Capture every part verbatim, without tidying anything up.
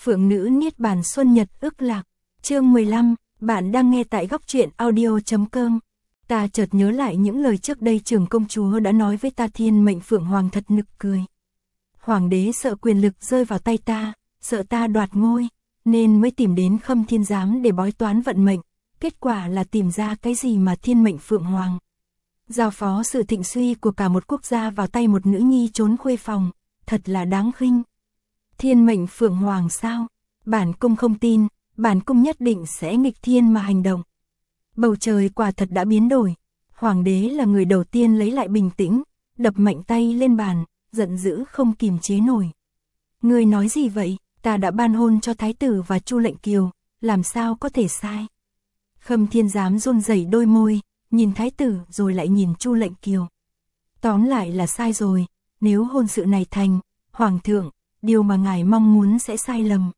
Phượng nữ Niết Bàn Xuân Nhật ức lạc. Chương mười lăm, bạn đang nghe tại góc truyện audio chấm com. Ta chợt nhớ lại những lời trước đây trưởng công chúa đã nói với ta. Thiên mệnh Phượng Hoàng thật nực cười. Hoàng đế sợ quyền lực rơi vào tay ta, sợ ta đoạt ngôi, nên mới tìm đến Khâm Thiên Giám để bói toán vận mệnh. Kết quả là tìm ra cái gì mà Thiên mệnh Phượng Hoàng. Giao phó sự thịnh suy của cả một quốc gia vào tay một nữ nhi trốn khuê phòng, thật là đáng khinh. Thiên mệnh Phượng Hoàng sao? Bản cung không tin, bản cung nhất định sẽ nghịch thiên mà hành động. Bầu trời quả thật đã biến đổi. Hoàng đế là người đầu tiên lấy lại bình tĩnh, đập mạnh tay lên bàn, giận dữ không kìm chế nổi. Ngươi nói gì vậy? Ta đã ban hôn cho thái tử và Chu Lệnh Kiều, làm sao có thể sai? Khâm Thiên Giám run rẩy đôi môi, nhìn thái tử rồi lại nhìn Chu Lệnh Kiều. Tóm lại là sai rồi, nếu hôn sự này thành, Hoàng thượng, điều mà ngài mong muốn sẽ sai lầm.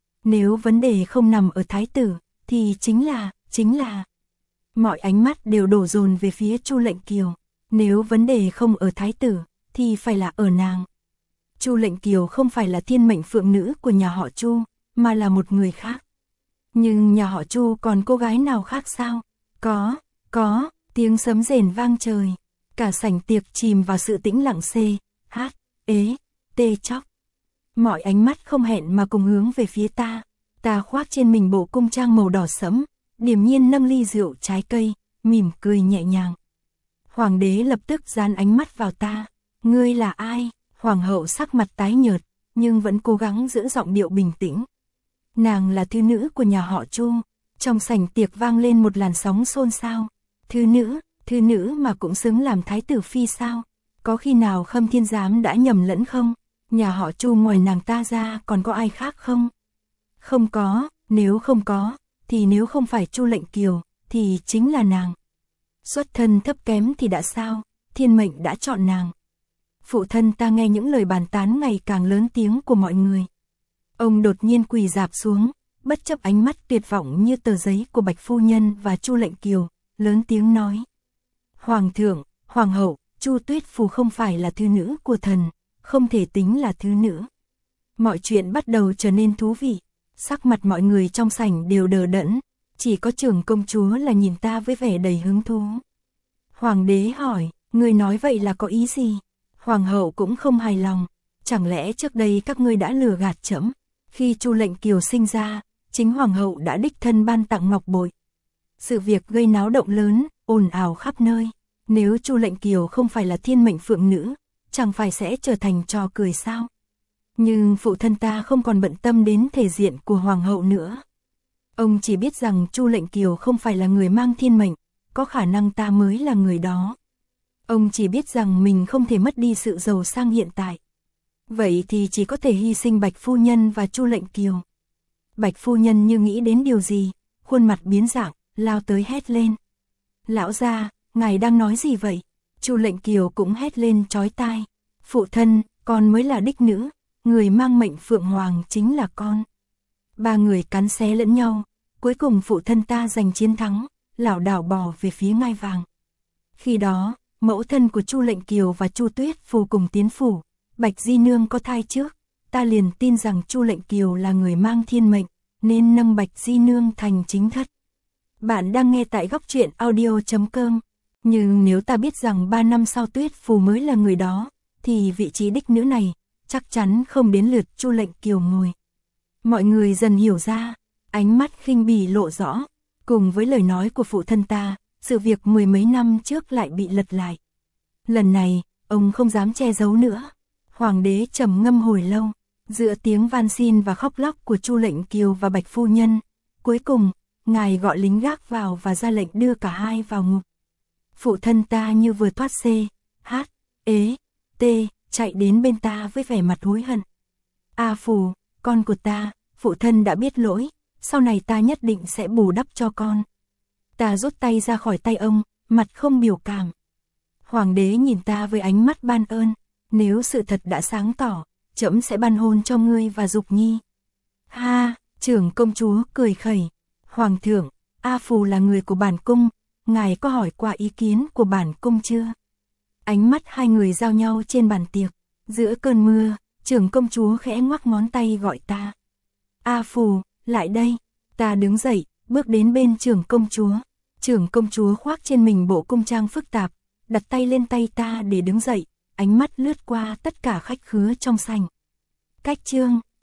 Nếu vấn đề không nằm ở thái tử, thì chính là, chính là... Mọi ánh mắt đều đổ dồn về phía Chu Lệnh Kiều. Nếu vấn đề không ở thái tử, thì phải là ở nàng. Chu Lệnh Kiều không phải là thiên mệnh phượng nữ của nhà họ Chu, mà là một người khác. Nhưng nhà họ Chu còn cô gái nào khác sao? Có, có, tiếng sấm rền vang trời. Cả sảnh tiệc chìm vào sự tĩnh lặng xê, hát, ế, tê chóc. Mọi ánh mắt không hẹn mà cùng hướng về phía ta. Ta khoác trên mình bộ cung trang màu đỏ sẫm, điềm nhiên nâng ly rượu trái cây, mỉm cười nhẹ nhàng. Hoàng đế lập tức dán ánh mắt vào ta. Ngươi là ai? Hoàng hậu sắc mặt tái nhợt, nhưng vẫn cố gắng giữ giọng điệu bình tĩnh. Nàng là thư nữ của nhà họ Chu. Trong sảnh tiệc vang lên một làn sóng xôn xao. Thư nữ, thư nữ mà cũng xứng làm thái tử phi sao? Có khi nào Khâm Thiên Giám đã nhầm lẫn không? Nhà họ Chu ngoài nàng ta ra còn có ai khác không? Không có, nếu không có, thì nếu không phải Chu Lệnh Kiều, thì chính là nàng. Xuất thân thấp kém thì đã sao, thiên mệnh đã chọn nàng. Phụ thân ta nghe những lời bàn tán ngày càng lớn tiếng của mọi người. Ông đột nhiên quỳ rạp xuống, bất chấp ánh mắt tuyệt vọng như tờ giấy của Bạch Phu Nhân và Chu Lệnh Kiều, lớn tiếng nói. Hoàng thượng, hoàng hậu, Chu Tuyết Phù không phải là thư nữ của thần, không thể tính là thư nữ. Mọi chuyện bắt đầu trở nên thú vị. Sắc mặt mọi người trong sảnh đều đờ đẫn, chỉ có trưởng công chúa là nhìn ta với vẻ đầy hứng thú. Hoàng đế hỏi, ngươi nói vậy là có ý gì? Hoàng hậu cũng không hài lòng, chẳng lẽ trước đây các ngươi đã lừa gạt trẫm? Khi Chu Lệnh Kiều sinh ra, chính hoàng hậu đã đích thân ban tặng ngọc bội. Sự việc gây náo động lớn, ồn ào khắp nơi. Nếu Chu Lệnh Kiều không phải là thiên mệnh phượng nữ, chẳng phải sẽ trở thành trò cười sao? Nhưng phụ thân ta không còn bận tâm đến thể diện của hoàng hậu nữa. Ông chỉ biết rằng Chu Lệnh Kiều không phải là người mang thiên mệnh, có khả năng ta mới là người đó. Ông chỉ biết rằng mình không thể mất đi sự giàu sang hiện tại. Vậy thì chỉ có thể hy sinh Bạch Phu Nhân và Chu Lệnh Kiều. Bạch Phu Nhân như nghĩ đến điều gì, khuôn mặt biến dạng, lao tới hét lên. Lão gia, ngài đang nói gì vậy? Chu Lệnh Kiều cũng hét lên chói tai. Phụ thân, con mới là đích nữ. Người mang mệnh Phượng Hoàng chính là con. Ba người cắn xé lẫn nhau, cuối cùng phụ thân ta giành chiến thắng, lảo đảo bò về phía ngai vàng. Khi đó, mẫu thân của Chu Lệnh Kiều và Chu Tuyết Phù cùng tiến phủ, Bạch Di Nương có thai trước, ta liền tin rằng Chu Lệnh Kiều là người mang thiên mệnh, nên nâng Bạch Di Nương thành chính thất. Bạn đang nghe tại góc truyện audio chấm com. Nhưng nếu ta biết rằng ba năm sau Tuyết Phù mới là người đó, thì vị trí đích nữ này chắc chắn không đến lượt Chu Lệnh Kiều ngồi. Mọi người dần hiểu ra, ánh mắt khinh bỉ lộ rõ, cùng với lời nói của phụ thân ta, sự việc mười mấy năm trước lại bị lật lại. Lần này, ông không dám che giấu nữa. Hoàng đế trầm ngâm hồi lâu, giữa tiếng van xin và khóc lóc của Chu Lệnh Kiều và Bạch Phu Nhân, cuối cùng, ngài gọi lính gác vào và ra lệnh đưa cả hai vào ngục. Phụ thân ta như vừa thoát xê, hát, ế, tê, chạy đến bên ta với vẻ mặt hối hận. A Phù, con của ta, phụ thân đã biết lỗi, sau này ta nhất định sẽ bù đắp cho con. Ta rút tay ra khỏi tay ông, mặt không biểu cảm. Hoàng đế nhìn ta với ánh mắt ban ơn, nếu sự thật đã sáng tỏ, trẫm sẽ ban hôn cho ngươi và Dục Nhi. Ha, trưởng công chúa cười khẩy. Hoàng thượng, A Phù là người của bản cung, ngài có hỏi qua ý kiến của bản cung chưa? Ánh mắt hai người giao nhau trên bàn tiệc, giữa cơn mưa, trưởng công chúa khẽ ngoắc ngón tay gọi ta. A Phù, lại đây. Ta đứng dậy, bước đến bên trưởng công chúa. Trưởng công chúa khoác trên mình bộ cung trang phức tạp, đặt tay lên tay ta để đứng dậy, ánh mắt lướt qua tất cả khách khứa trong sảnh. Cách chương